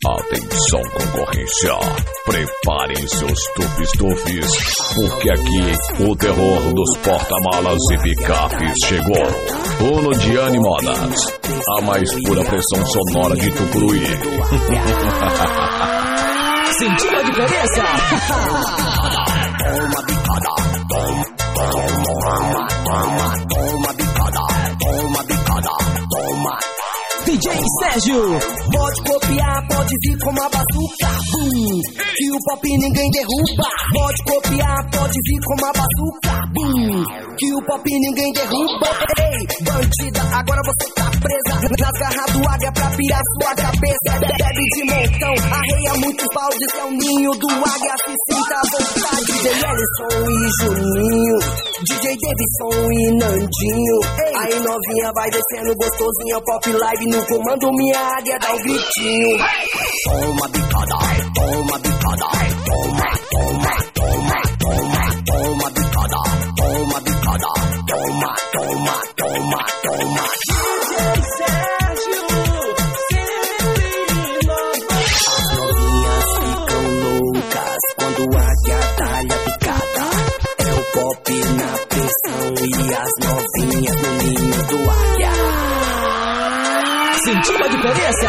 Atenção, concorrência, preparem seus tufes, porque aqui o terror dos porta-malas e picapes chegou. Uno Gianni Modas, a mais pura pressão sonora de Tucuruí. Sentiu a diferença? Toma bicada, toma bicada, toma bicada, toma. DJ Sérgio. Pode copiar, pode vir com uma bazuca, boom, que o pop ninguém derruba. Pode copiar, pode vir com uma bazuca, boom, que o pop ninguém derruba. Ei, bandida, agora você tá presa nas garras do águia pra pirar sua cabeça. Bebe de montão, arreia muitos baldes, é o ninho do águia, se sinta à vontade. DJ Ellison e Juninho, DJ Davidson e Nandinho. Ei, aí novinha vai descendo gostosinha, pop live no comando, minha águia dá um gritinho. Toma bicada, toma bicada, toma, toma, toma, toma, toma bicada, toma bicada, toma, toma, toma, toma. DJ Sérgio, as novinhas ficam loucas quando a águia talha picada. É o pop na pressão e as novinhas no ninho do águia. Sentiu a diferença?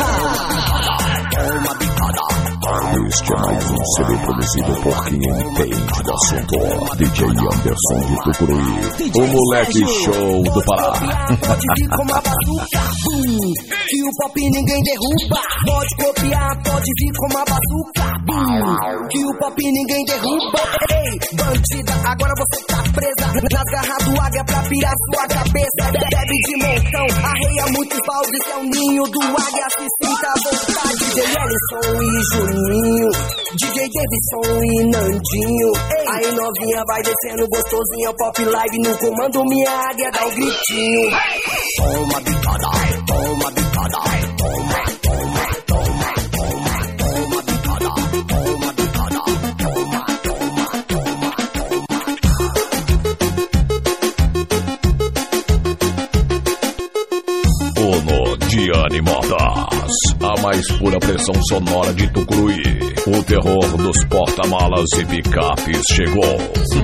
Toma bicada. Este é mais um CD produzido por quem entende do assunto. DJ Anderson de Tucuruí, o moleque show do Pará. Pode vir com uma bazuca, boom, que o pop ninguém derruba. Pode copiar, pode vir com uma bazuca, boom, que o pop ninguém derruba. Ei, bandida, agora você tá presa nas garras do águia pra pirar sua cabeça. Bebe de montão, arreia muitos baldes, é o ninho do águia, se sinta à vontade. DJ Ellison e Juninho, DJ Davidson e Nandinho. Ei, aí novinha vai descendo gostosinha, pop live no comando, minha águia dá um gritinho. Toma bicada, toma bicada, toma, toma, toma, toma, toma bicada, toma bicada, toma, toma, toma, toma. Uno Gianni Modas, a mais pura pressão sonora de Tucuruí. O terror dos porta-malas e picapes chegou.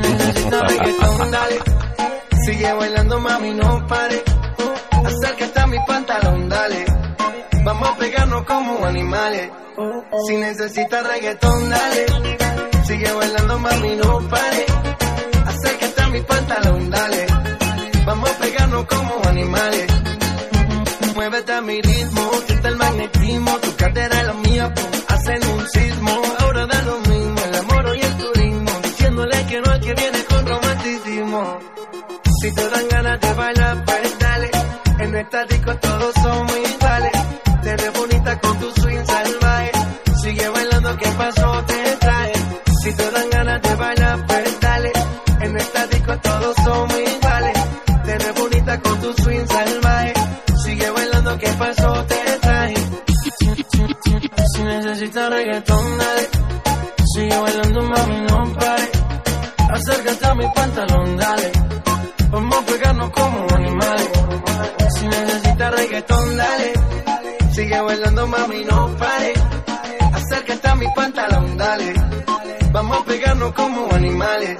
Sigue bailando, mami, no pare. Acércate a mi pantalón, dale. Vamos a pegarnos como animales. Si necesitas reggaetón, dale. Sigue bailando, mami, no pare. Acércate a mi pantalón, dale. Vamos a pegarnos como animales. Muévete a mi ritmo, siente el magnetismo. Tu cadera es la mía, hacen un sismo. Ahora da lo mismo, el amor y el turismo. Diciéndole que no es que viene con romanticismo. Si te dan ganas de bailar, pues dale. En esta disco todos somos iguales. Te ves bonita con tu swing salvaje. Sigue bailando, ¿qué pasó? Te trae. Si te dan ganas de bailar, pues dale. En esta disco todos somos iguales. Te ves bonita con tu swing salvaje. Sigue bailando, ¿qué pasó? Te trae. Si necesitas reggaetón, dale. Sigue bailando, mami, no pare. Acércate a mi pantalón, dale. Vamos a pegarnos como animales. Si necesitas reggaetón, dale. Sigue bailando, mami, no pare. Acércate a mi pantalón, dale. Vamos a pegarnos como animales.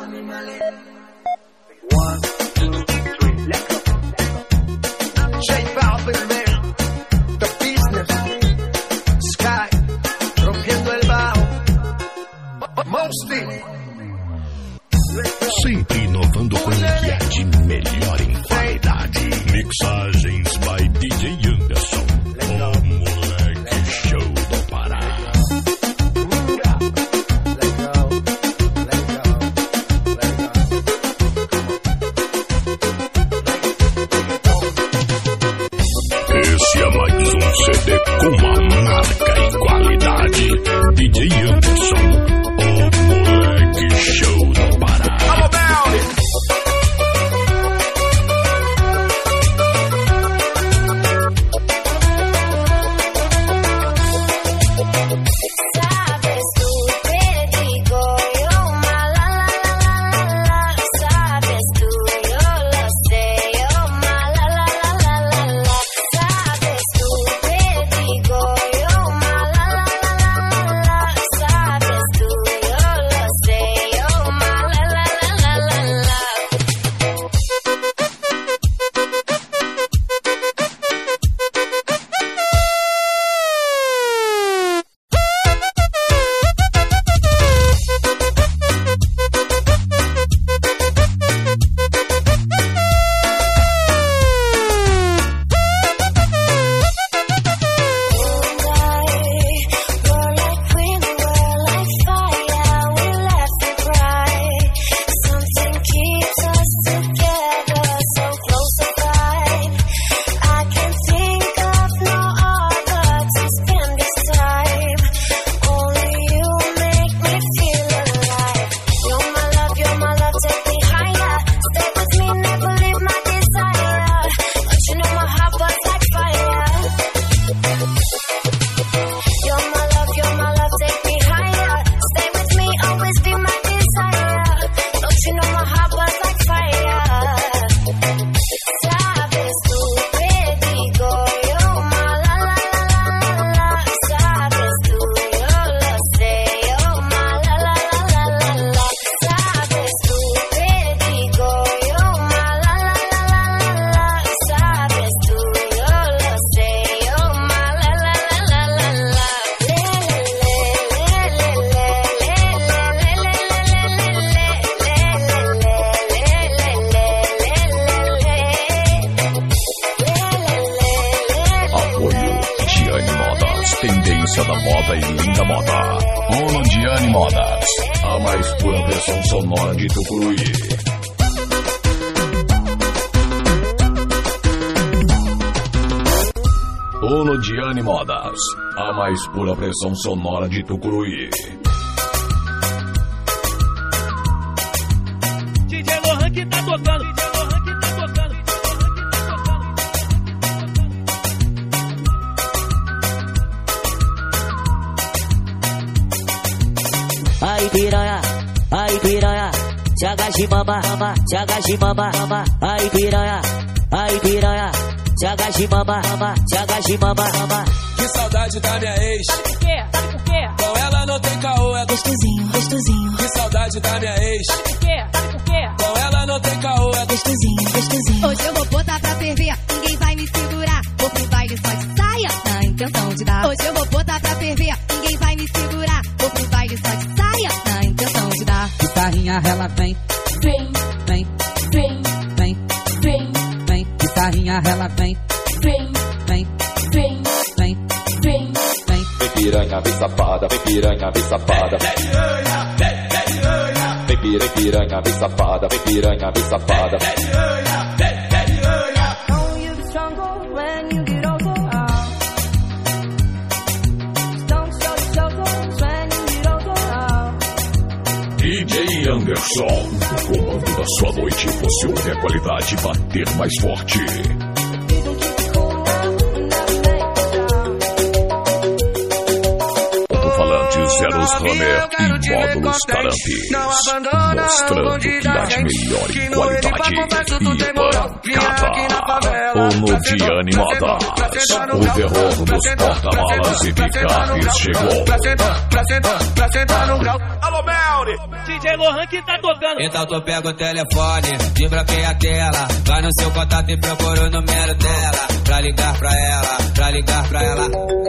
1, 2, 3, let's go. J Balvin, The Business, Sky, rompiendo el bajo. Mosty. Sempre inovando com o que há de melhor em qualidade. Mixagens by DJ Anderson, o moleque show do Pará. Esse é mais um CD com uma marca e qualidade. DJ Anderson, o moleque show do Pará. da moda e linda moda. Ronaldiane Modas, a mais pura versão sonora de Tucuruí. Ronaldiane Modas, a mais pura versão sonora de Tucuruí. DJ Lohan que tá tocando. Ai piranha, te agache mama, te agache mama, ai piranha, te agache mama, te agache mama. Que saudade da minha ex. Sabe por quê? Com ela não tem caô, é Gostosinho. Que saudade da minha ex. Sabe por quê? Com ela não tem caô, é Gostosinho. Hoje eu vou botar pra ferver, ninguém vai me segurar. Vou pro baile só de saia, na intenção de dar. Hoje eu vou botar pra ferver, ninguém vai me segurar. Vou pro baile só de saia, na intenção de dar. Guitarrinha, ela vem. Guitarrinha, ela vem. Vem piranha, vem safada, vem piranha, vem safada. Vem piranha, vem safada, vem piranha, vem safada. DJ Anderson, o comando da sua noite, você ouve a qualidade bater mais forte. Zeros Hammer e módulos Tarampi, mostrando que há de melhor em qualidade e pancada. Ronaldiane Modas, o terror dos porta-malas e picapes chegou. Pra sentar no grau. Alô, Melri! DJ Lohan que tá tocando. Então tu pega o telefone, desbloqueia a tela. Vai no seu contato e procura o número dela. Pra ligar pra ela.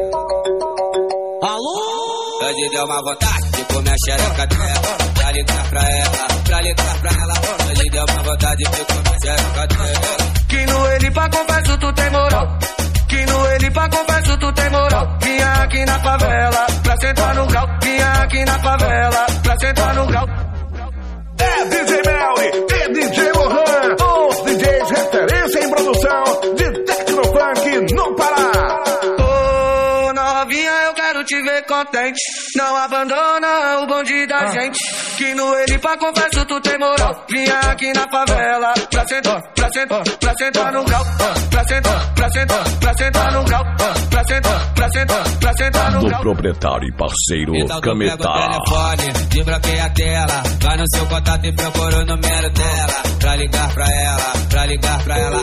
Alô? Hoje deu uma vontade de comer a xereca dela. Pra ligar pra ela. Hoje deu uma vontade de comer a xereca dela. Que no ele pra converso tu tem moral. Que no ele pra converso tu tem moral. Vinha aqui na favela pra sentar no grau. Vinha aqui na favela pra sentar no grau. É DJ Melly e DJ Lohan, os DJs referência em produção de Tecnofunk no Pará. Ô novinha, eu quero te ver contente. Não abandona o bonde da gente. Que no ele pra converso tu tem moral. Vinha aqui na favela pra sentar no grau. Pra sentar no grau. Pra sentar no Do grau. proprietário e parceiro Então tu Cametá. pega o telefone, desbloqueia a tela. Vai no seu contato e procura o número dela. Pra ligar pra ela.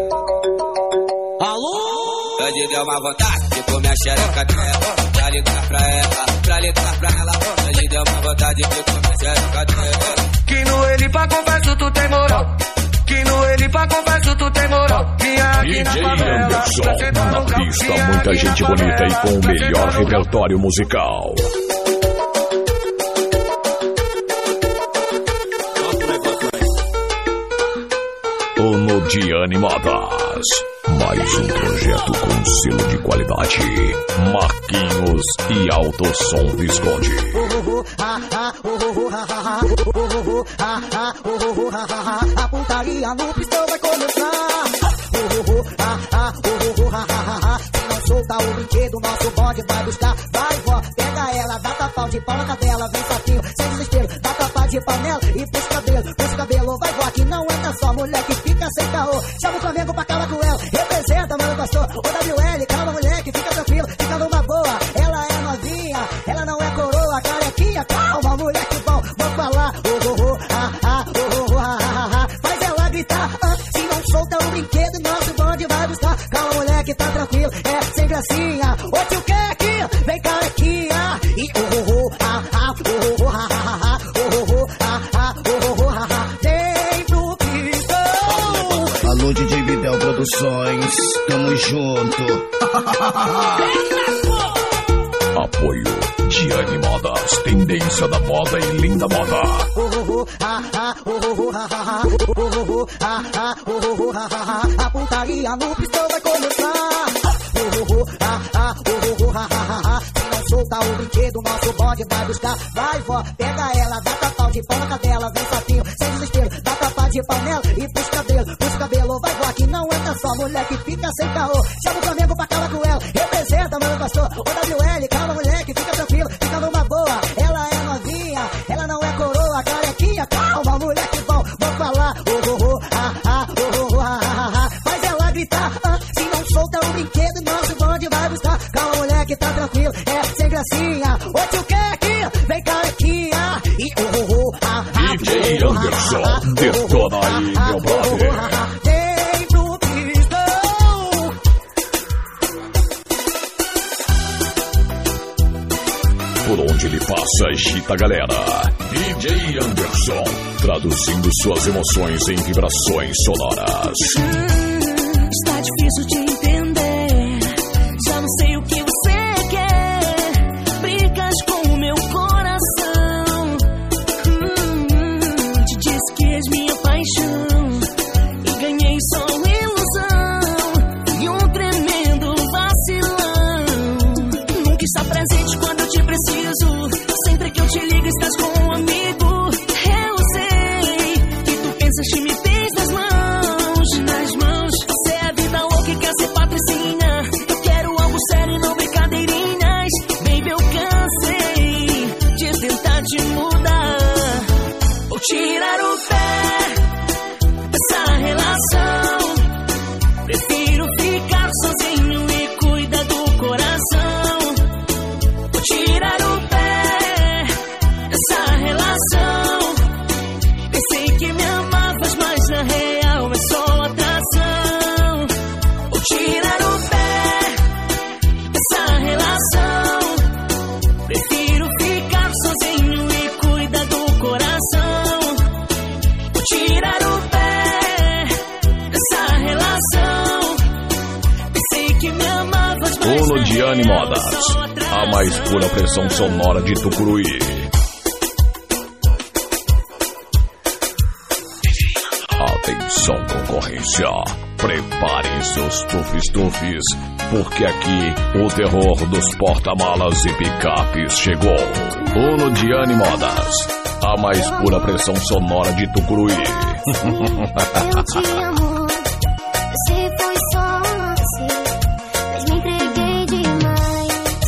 Alô? Hoje deu uma vontade de comer a xereca dela. Pra ligar pra ela. Hoje deu uma vontade de comer a xereca dela. Que no ele pra converso tu tem moral. Que no ele pra converso tu tem moral. Vinha aqui na DJ favela pra Anderson, sentar na no grau. pista, Vinha muita aqui gente na bonita e favela com o pra melhor sentar no grau. repertório musical. Ronaldiane Modas, mais um projeto com selo de qualidade. Marquinhos e Alto Som Visconde. A putaria no pistão vai começar. Se não solta o brinquedo, nosso bonde vai buscar. Vai, vó, pega ela, dá tapau de pau na cadela. Vem sapinho, sem desespero, dá tapa de panela e puxa o cabelo. Vai, vó, que não entra só mulher que fica sem caô. Chama o Flamengo pra cala com ela, representa, mano, pastor. O WL, calma, moleque, fica tranquilo, fica numa boa. Ela é novinha, ela não é coroa, carequinha, calma, moleque bom, vamos falar. Faz ela gritar, se não solta o brinquedo, nosso bonde vai buscar. Calma, moleque, tá tranquilo, é sem gracinha. Ô tio Keck, vem carequinha. E vem pro pistão. Alô, DJ Bidel Produções, tamo junto. Apoio Diane Modas, tendência da moda e linda moda. A putaria no pistão vai começar. Se não solta o brinquedo, nosso bonde vai buscar. Vai, vó, pega ela, dá tapau de pau na cadela. Vem sapinho, sem desespero, dá tapa de panela e puxa cabelo. Vai, vó, que não entra só, mulher que fica sem caô. Chama o Flamengo pra cala com ela, representa, mano pastor. O WL, calma, moleque, fica tranquilo, fica numa boa. Ela é novinha, ela não é coroa, carequinha, calma, moleque bom. Vou falar, faz ela gritar, se não solta o brinquedo, nosso bonde vai buscar. Calma, moleque, tá tranquilo, é sem gracinha. Ô tio Keck, vem carequinha. E DJ Anderson, detona aí, meu brother. Vem pro pistão. Por onde ele passa, agita a galera. DJ Anderson, traduzindo suas emoções em vibrações sonoras. Está difícil de entender, já não sei o que você quer. Brigas com o meu coração. Te disse que és minha paixão e ganhei só ilusão e um tremendo vacilão. Nunca está presente quando eu te preciso. Sempre que eu te ligo estás com um amigo. Eu sei que tu pensas que me tens nas mãos. Você é vida louca e quer ser patricinha. Eu quero algo sério e não brincadeirinhas. Baby, eu cansei de tentar te mudar. Vou tirar o pé dessa relação. Prefiro ficar sozinho e cuidar do coração. Vou tirar o pé dessa relação. Pensei que me amavas, mas na real é só atração. Vou tirar o pé dessa relação. Prefiro ficar sozinho e cuidar do coração. Vou tirar o pé dessa relação. Pensei que me amavas, mas Uno na Diane real Modas, é só atração. a mais pura pressão sonora de Tucuruí. Atenção, concorrência, preparem seus tufes, porque aqui o terror dos porta-malas e picapes chegou. Uno Diane Modas, a mais pura pressão sonora de Tucuruí. Eu te amo, você foi só um lance, mas me entreguei demais.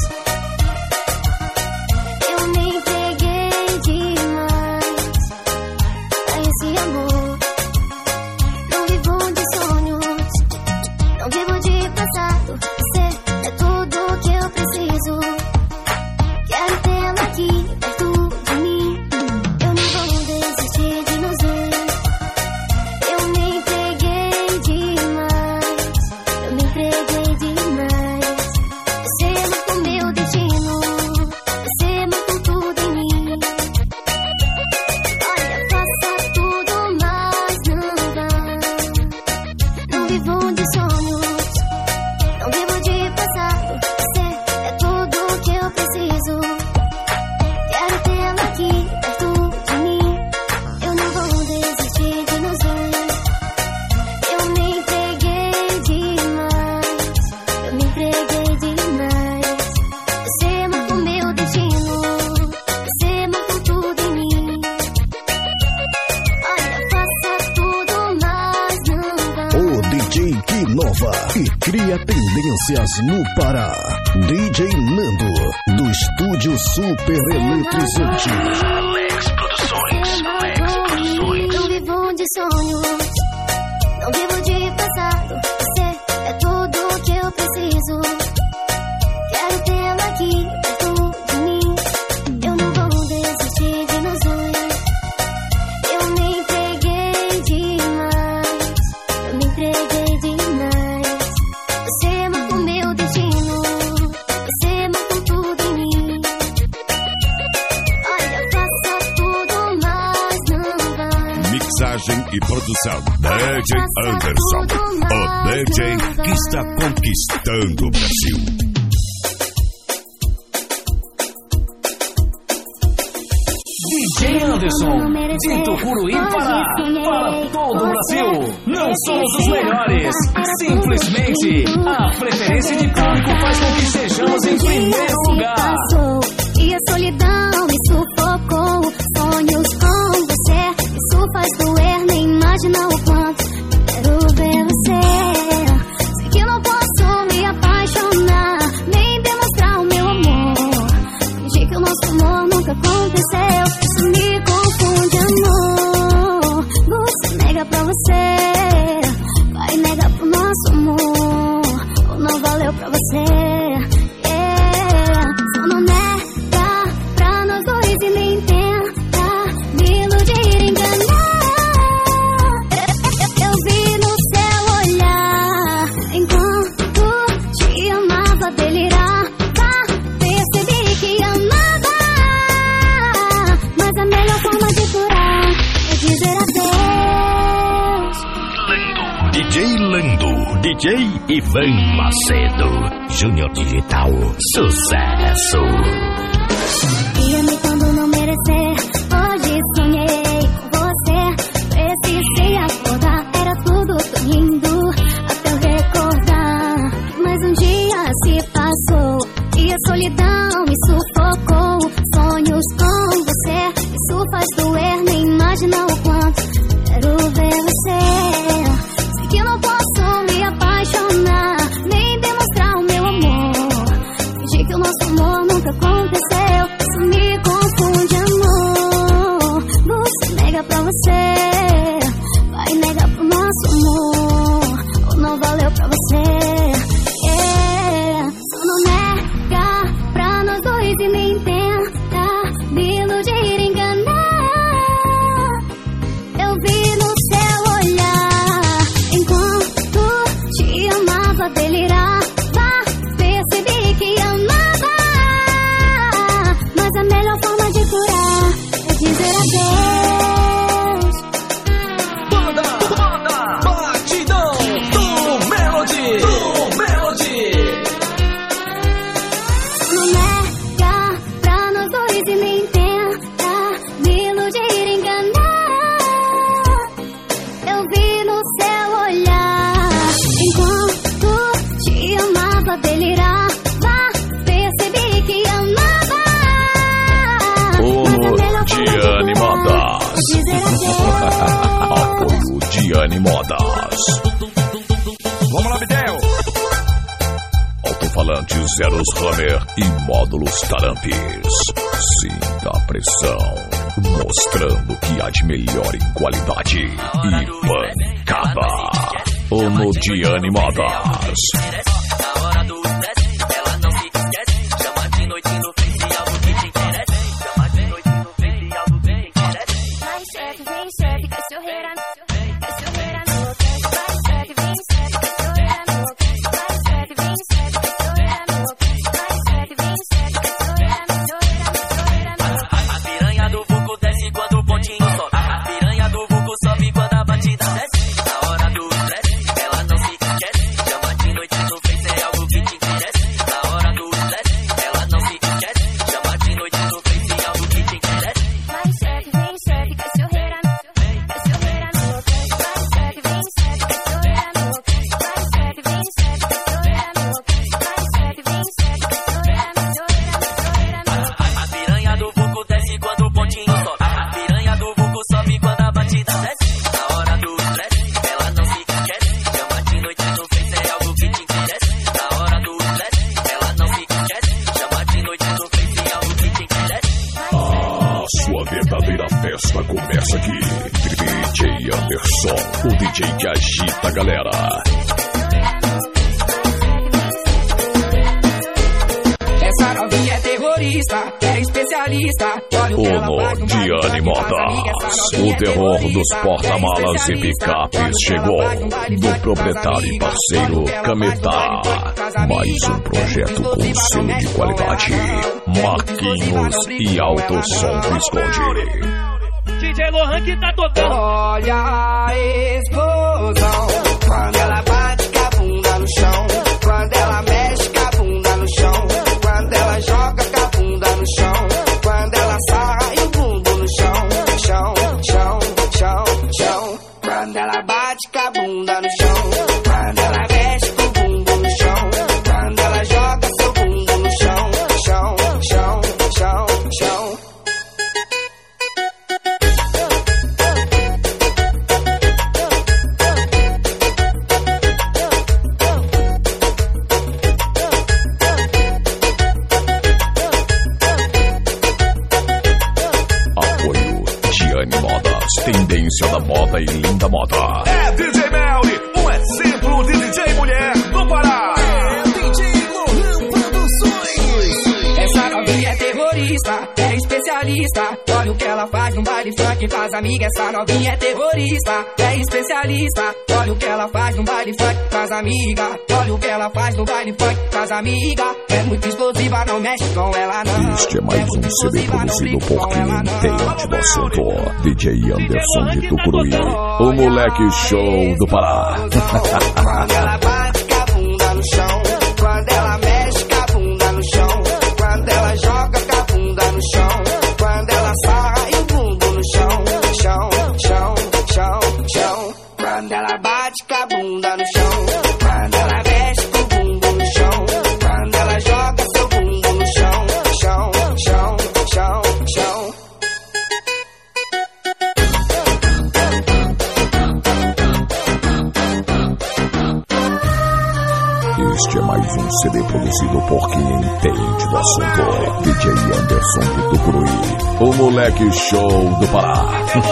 Eu me entreguei demais a esse amor. Não vivo de sonhos, não vivo de passado. Você é tudo que eu preciso. Quero tê-la aqui perto de mim. Eu não vou desistir de nós dois. Eu me entreguei demais. Eu me entreguei demais. Você marcou meu destino. Você marcou tudo em mim. Olha, faça tudo, mas não dá. Não vivo de sonhos, não vivo de passado. Você é tudo que eu preciso. Quero tê-la aqui perto de mim. Eu não vou desistir de nós dois. Eu me entreguei demais. Eu me entreguei demais. Você marcou meu destino. Você marcou tudo em mim. Olha, faça tudo, mas não dá. O DJ que inova e cria tendências no Pará. DJ Nando, do estúdio Super Eletrizante. Não vivo de sonhos, não vivo de passado. Você é tudo que eu preciso. Quero tê-la aqui perto de mim. Eu não vou desistir de nós dois. Eu me entreguei demais. Eu me entreguei demais. Você marcou meu destino. Você marcou tudo em mim. Olha, faça tudo, mas não dá. Mixagem e produção, DJ Anderson, o DJ que está conquistando o Brasil. DJ Anderson, de Tucuruí para todo o Brasil. Não somos os melhores, simplesmente a preferência de público faz com que estejamos em primeiro lugar. E a solidão me sufocou. Sonhos com você, isso faz doer, nem imagina o quanto quero ver você. Sei que não posso me apaixonar, nem demonstrar o meu amor. Fingir que o nosso amor nunca aconteceu, isso me confunde, amor. Você nega pra você, vai negar pro nosso amor, ou não valeu pra você. Só não nega pra nós dois e nem tenta me iludir, enganar. Eu vi no seu olhar, enquanto te amava, delirava, percebi que amava. Mas a melhor forma de curar é dizer adeus. DJ Lando, DJ Ivan Macedo, Júnior Digital, sucesso. Ia-me quando não merecer, hoje sonhei com você. Precisei acordar, era tudo tão lindo, até eu recordar. Mas um dia se passou, e a solidão me sufocou. Sonhos com você, isso faz doer, nem imagina o quanto quero ver você. Sei que não posso me apaixonar, nem demonstrar o meu amor. Fingir que o nosso amor nunca aconteceu, isso me confunde, amor. Você nega pra você, vai negar pro nosso amor, ou não valeu pra você. Só não nega pra nós dois e nem tenta me iludir, enganar. Eu vi no seu olhar, enquanto te amava, delirava, percebi que amava. Mas a melhor forma de curar é dizer adeus. Banda Batidão do Melody, Não nega pra nós dois e nem tenta me iludir, enganar. Eu vi no seu olhar, enquanto te amava, delirava, percebi que amava. Ono Diane Modas. Apoio Diane Modas. Vamos lá, Bidel. Alto-falantes Zeros Hammer e módulos Tarampes. Sinta a pressão, mostrando o que há de melhor em qualidade e pancada. Ono Diane Modas. Na hora do estresse, ela não se esquece. Chama de noite no Face, algo que te interessa. Chama de noite no Face, algo que te interessa. Vai chefe, vem chefe, cachorreira no local. Vai chefe, vem chefe, cachorreira no local. Vai chefe, vem chefe, cachorreira no local. Vai chefe, vem chefe, cachorreira no local. A piranha do vulco desce quando o pontinho sobe. A piranha do vulco sobe quando a batida desce. Na hora do estresse, ela não se esquece. Chama de noite no Face, é algo que te interessa. Na hora do estresse, ela não se esquece. Chama de noite no Face, é algo que te interessa. Vai chefe, vem chefe, cachorreira no local. Vai chefe, vem chefe, cachorreira no local. Vai chefe, vem chefe, cachorreira no local. Vai chefe, vem chefe, cachorreira no local. A piranha do vulco desce quando o pontinho sobe. A piranha do vulco sobe quando a batida desce. Na hora do estresse, ela não se esquece. Chama de noite no Face, é algo que te interessa. Na hora do estresse, ela não se esquece. Chama de noite no Face, é algo que te interessa. A sua verdadeira festa começa aqui. DJ Anderson, o DJ que agita a galera. Essa novinha é terrorista, é especialista. Ono Diane Modas. O terror dos porta-malas e picapes chegou. Do proprietário e parceiro Cametá. Mais um projeto com selo de qualidade. Marquinhos e Alto Som Visconde. DJ Lohan que tá tocando. Olha a explosão. Quando ela bate com a bunda no chão. Quando ela mexe com a bunda no chão. Quando ela joga com a bunda no chão. Quando ela sai o bumbum no chão. tendência da moda e linda moda. É DJ Melly, um exemplo de DJ mulher no Pará. É DJ Lohan Produções. Essa novinha é terrorista, é especialista. Olha o que ela faz no baile funk, faz amiga. Essa novinha é terrorista, é especialista. Olha o que ela faz no baile funk, faz amiga. Olha o que ela faz no baile funk, faz amiga. É muito explosiva, não mexe com ela não. Este é mais um CD produzido por quem entende do assunto. DJ Anderson de Tucuruí, o moleque show do Pará. Quando ela bate com a bunda no chão, quando ela mexe com a bunda no chão, quando ela joga com a bunda no chão, quando ela sai o bumbum no chão, chão, chão, chão, chão. Quando ela bate com a bunda no chão, quando ela mexe com o bumbum no chão, quando ela joga seu bumbum no chão, chão, chão, chão, chão. Este é mais um CD produzido por quem entende do assunto. DJ Anderson de Tucuruí, o moleque show do Pará.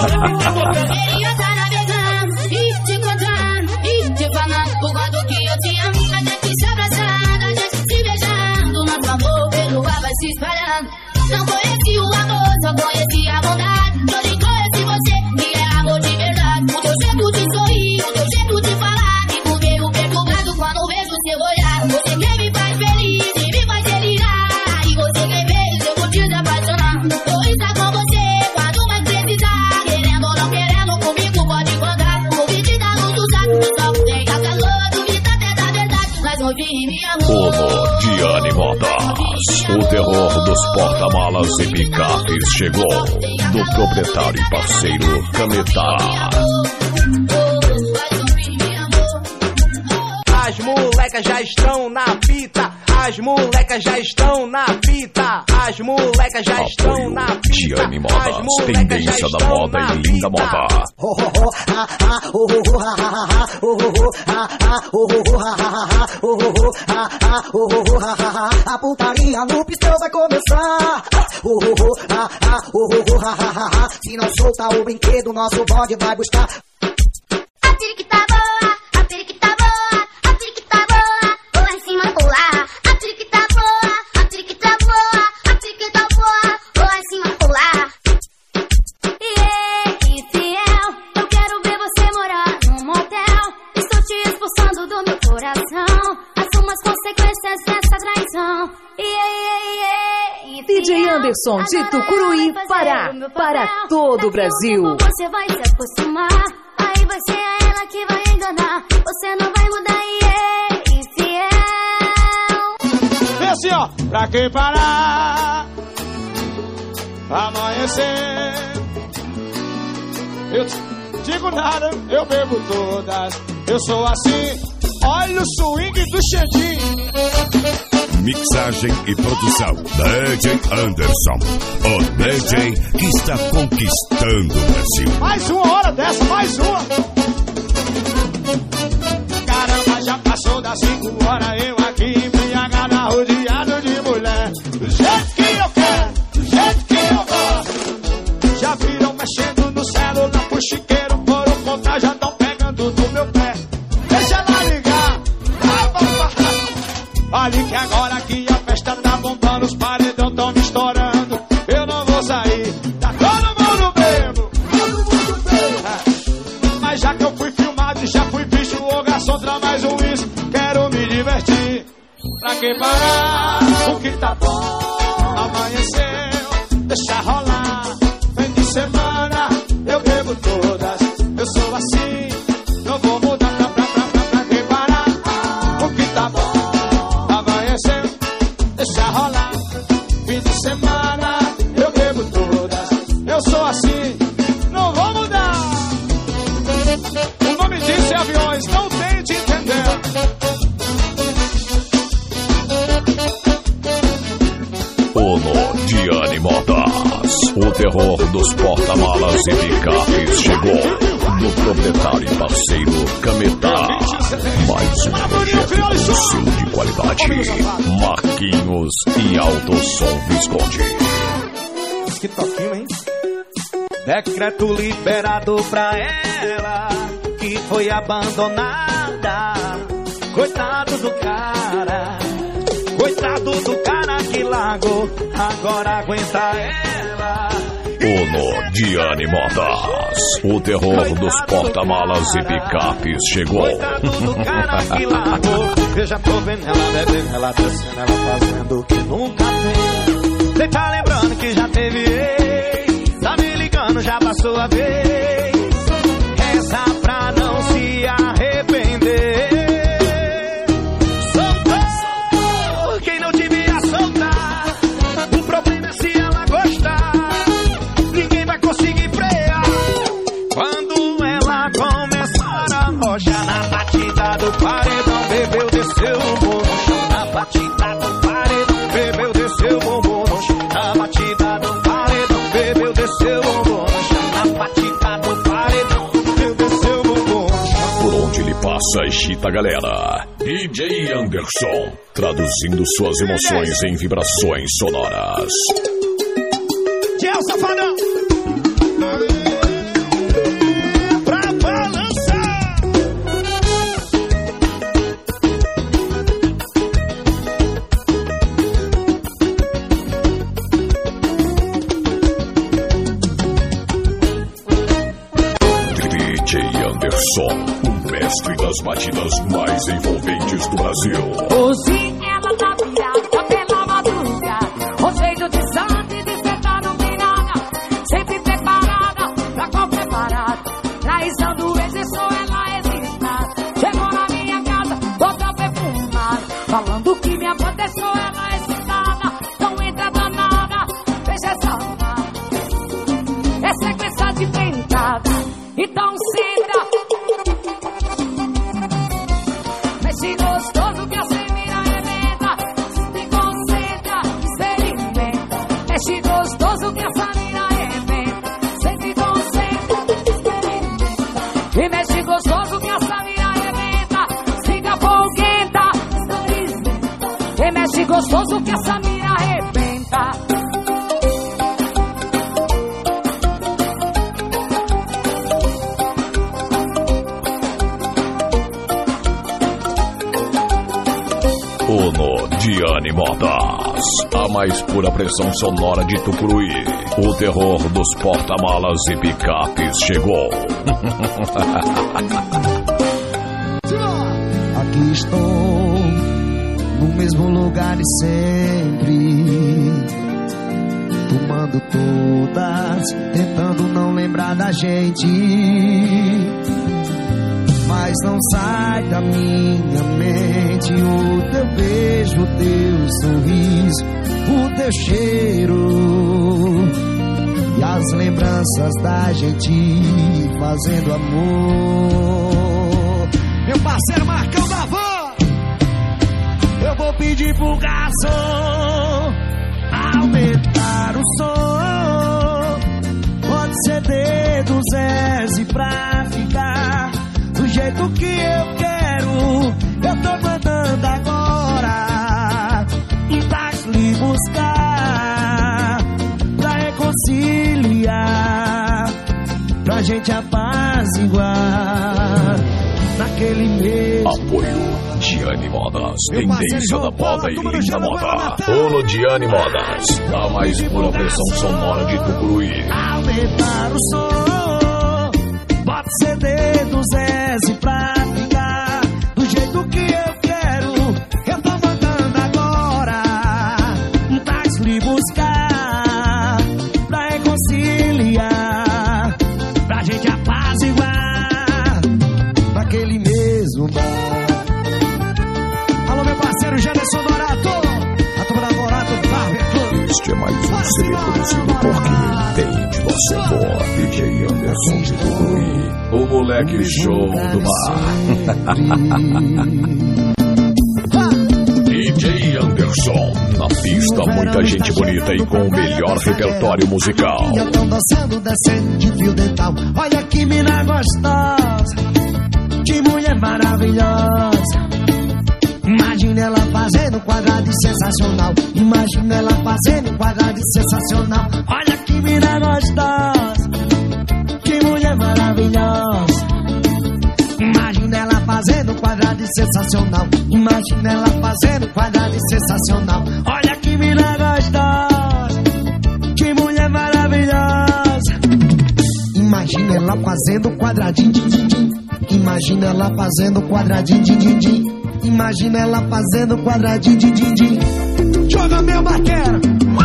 Não conheci o amor, só conheci a bondade. Eu nem conheci você, que é amor de verdade. O teu jeito de sorrir, o teu jeito de falar, fico meio perturbado quando vejo seu olhar. Você quer me faz feliz e me faz delirar. E você quer ver, eu vou te apaixonar. Vou estar com você quando mais precisar. Querendo ou não querendo, comigo pode contar. O vídeo da luz do saco, eu só tem a calor. Duvida até da verdade, mas ouvi me amor. Como Diane Modas, o terror dos porta-malas e picapes chegou. Do proprietário e parceiro Cametá. As molecas já estão na fita, as molecas já estão na fita, as molecas já estão na fita. Diane Modas, tendência da moda e linda moda. A putaria no pistel vai começar. Se não solta o brinquedo, nosso bonde vai buscar. A periquita boa, a periquita boa, a periquita boa, vou lá em cima pular. A periquita boa, a periquita boa, a periquita boa, vou lá em cima pular. E fiel, eu quero ver você morar num motel. Estou te expulsando do meu coração. Assuma as consequências dessa traição. DJ Anderson de Tucuruí, Pará, para todo o Brasil. Você vai se acostumar, aí vai ser a ela que vai enganar. Você não vai mudar e fiel. Vem assim, ó, pra que parar? Amanhecer. Eu digo nada, eu bebo todas. Eu sou assim, olha o swing do Xandinho. Mixagem e produção, DJ Anderson, o DJ que está conquistando o Brasil. Mais uma hora dessa, mais uma. Caramba, já passou das 5 horas, eu aqui embriagado, rodeado de mulher. Do jeito que eu quero, do jeito que eu gosto. Já viram mexendo no celular pro chiqueiro, foram contar, já tão pegando do meu pé. Deixa ela ligar. Olha que agora que a festa tá bombando, os paredão tão me estourando. Eu não vou sair, tá todo mundo bebo. Mas já que eu fui filmado e já fui visto, o garçom traz mais um uísque. Quero me divertir, pra que parar? O que tá bom, amanheceu, deixa rolar. Fim de semana, eu bebo todas. Eu sou assim, não vou mudar pra que parar? O que tá bom, deixa rolar, fim de semana, eu bebo todas. Eu sou assim, não vou mudar. O nome disso é aviões, não tente entender. Ono Diane Modas, o terror dos porta-malas e picapes chegou. Do proprietário e parceiro Cametá. Mais um projeto com selo de qualidade. Marquinhos e Alto Som Visconde. Que toquinho, hein? Decreto liberado pra ela que foi abandonada. Coitado do cara, coitado do cara que largou, agora aguenta ela. Uno Diane Modas, o terror dos porta-malas e picapes chegou. Coitado do cara que largou. Eu já tô vendo ela bebendo, ela descendo, ela fazendo o que nunca fez. Cê tá lembrando que já teve ex, tá me ligando, já passou a vez. Reza pra não se arrepender. Soltou quem não devia soltar. O problema é se ela gostar, ninguém vai conseguir frear. Quando ela começar a rochar na batida do paredão, bebeu, desceu o bumbum no chão. Na batida do paredão, bebeu, desceu o bumbum no chão. Na batida do paredão, bebeu, desceu o bumbum no chão. Na batida do paredão, bebeu, desceu o bumbum no chão. Por onde ele passa, agita a galera. DJ Anderson, traduzindo suas emoções em vibrações sonoras. Tchau, safadão! Pra balançar! DJ Anderson, o mestre das batidas mais envolventes do Brasil. Hoje ela tá virada pela madruga, o jeito de santo e de sentar não tem nada. Sempre preparada pra qualquer parada, traição do ex, só ela hesita. Chegou na minha casa, toda perfumada, falando que me aconteceu, ela excitada. Não entra danada, veja essa amada, é sequência de tentada. Então senta, mexe gostoso que a semira arrebenta. Se concentra, experimenta. Mexe gostoso que a semira arrebenta. Se concentra, experimenta. E mexe gostoso que a semira arrebenta. Fica folguenta, experimenta. E mexe gostoso que a semira arrebenta. Uno Diane Modas, a mais pura pressão sonora de Tucuruí. O terror dos porta-malas e picapes chegou. Aqui estou, no mesmo lugar de sempre, tomando todas, tentando não lembrar da gente. Mas não sai da minha mente o teu beijo, o teu sorriso, o teu cheiro e as lembranças da gente fazendo amor. Meu parceiro Marcão da Van, eu vou pedir pro garçom aumentar o som. Pode ser dedo Zezé pra ficar do jeito que eu quero. Eu tô mandando agora um táxi lhe buscar pra reconciliar, pra gente apaziguar naquele mesmo. Apoio Diane Modas, tendência da moda e linda moda. Uno Diane Modas, a mais pura pressão sonora de Tucuruí. Aumentar o som, bota CD do Zezé pra ficar do jeito que eu quero. Eu tô mandando agora um táxi lhe buscar pra reconciliar, pra gente apaziguar naquele mesmo bar. Alô, meu parceiro Jaderson Dourado, a turma da Morato Barbecue. Este é mais um CD produzido por quem entende do setor. DJ Anderson de Tucuruí, o moleque show do bar. DJ Anderson, na pista, muita gente bonita e com o melhor repertório musical. Eu tô dançando, descendo de fio dental. Olha que mina gostosa, que mulher maravilhosa. Imagina ela fazendo quadrado sensacional. Imagina ela fazendo quadrado sensacional. Olha que mina gostosa, sensacional. Imagina ela fazendo quadradinho sensacional. Olha que mina gostosa, que mulher maravilhosa. Imagina ela fazendo quadradinho, din, din, din. Imagina ela fazendo quadradinho, din, din, din. Imagina ela fazendo quadradinho, din, din, din. Joga meu batera,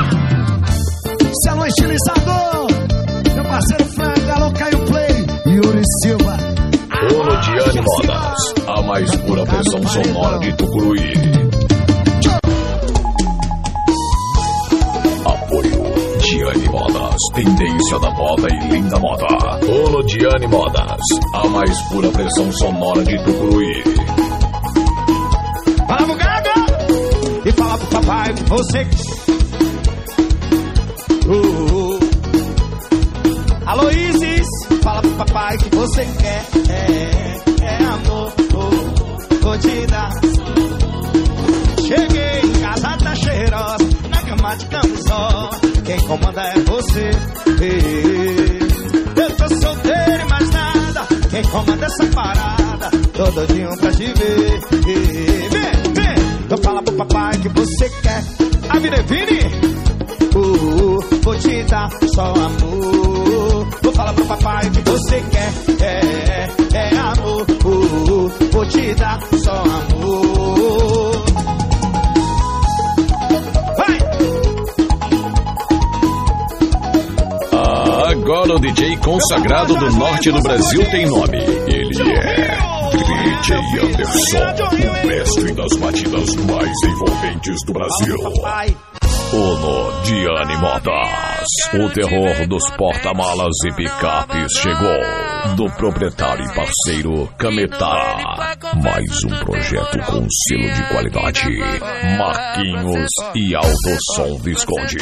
Celão estilizador, meu parceiro Frank, alô Caio Play, Yuri Silva. Ono Diane Modas, a mais pura versão sonora de Tucuruí. Apoio Diane Modas, tendência da moda e linda moda. Ono Diane Modas, a mais pura versão sonora de Tucuruí. Fala pro Gaga e fala pro papai que você... Alô Isis, fala pro papai que você quer. É amor, vou te dar. Cheguei em casa, tá cheirosa, na cama de camisola. Quem comanda é você. Eu tô solteiro e mais nada. Quem comanda essa parada? Tô doidinho pra te ver. Vem, então fala pro papai que você quer. A vida é Vini. Vou te dar só amor. Vou falar pro papai que você quer. É amor. Vou te dar só amor. Vai! Agora o DJ consagrado do norte do Brasil tem nome. Ele é DJ Anderson, o mestre das batidas mais envolventes do Brasil. Ono Diane Modas, o terror dos porta-malas e picapes chegou. Do proprietário e parceiro Cametá. Mais um projeto com selo de qualidade. Marquinhos e Alto Som Visconde.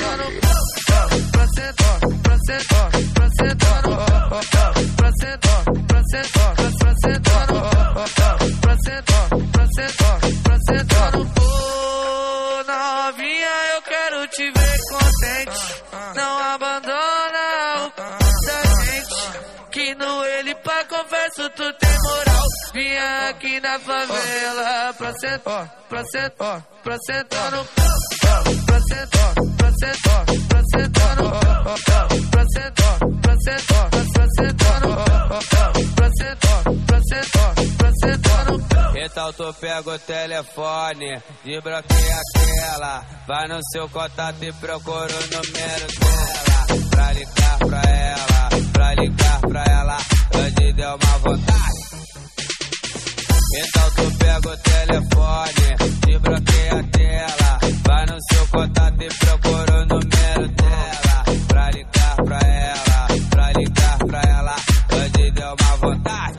Te ver contente, não abandona o da gente. Que no ele pra confesso tu tem moral. Vim aqui na favela pra sentar, pra sentar, pra sentar no pau, pra sentar, pra sentar, pra sentar no pau, pra sentar, pra sentar, pra sentar no pau, pra sentar, pra sentar, pra sentar no pau. Então tu pega o telefone, desbloqueia aquela, vai no seu contato e procura o número dela, pra ligar pra ela, pra ligar pra ela, hoje deu uma vontade. Então tu pega o telefone, desbloqueia a tela, vai no seu contato e procura o número dela, pra ligar pra ela, pra ligar pra ela, hoje deu uma vontade.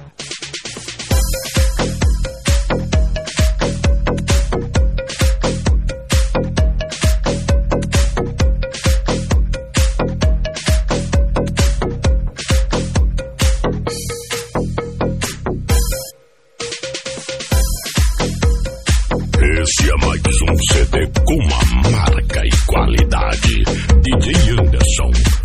Esse é mais um CD com uma marca e qualidade. DJ Anderson,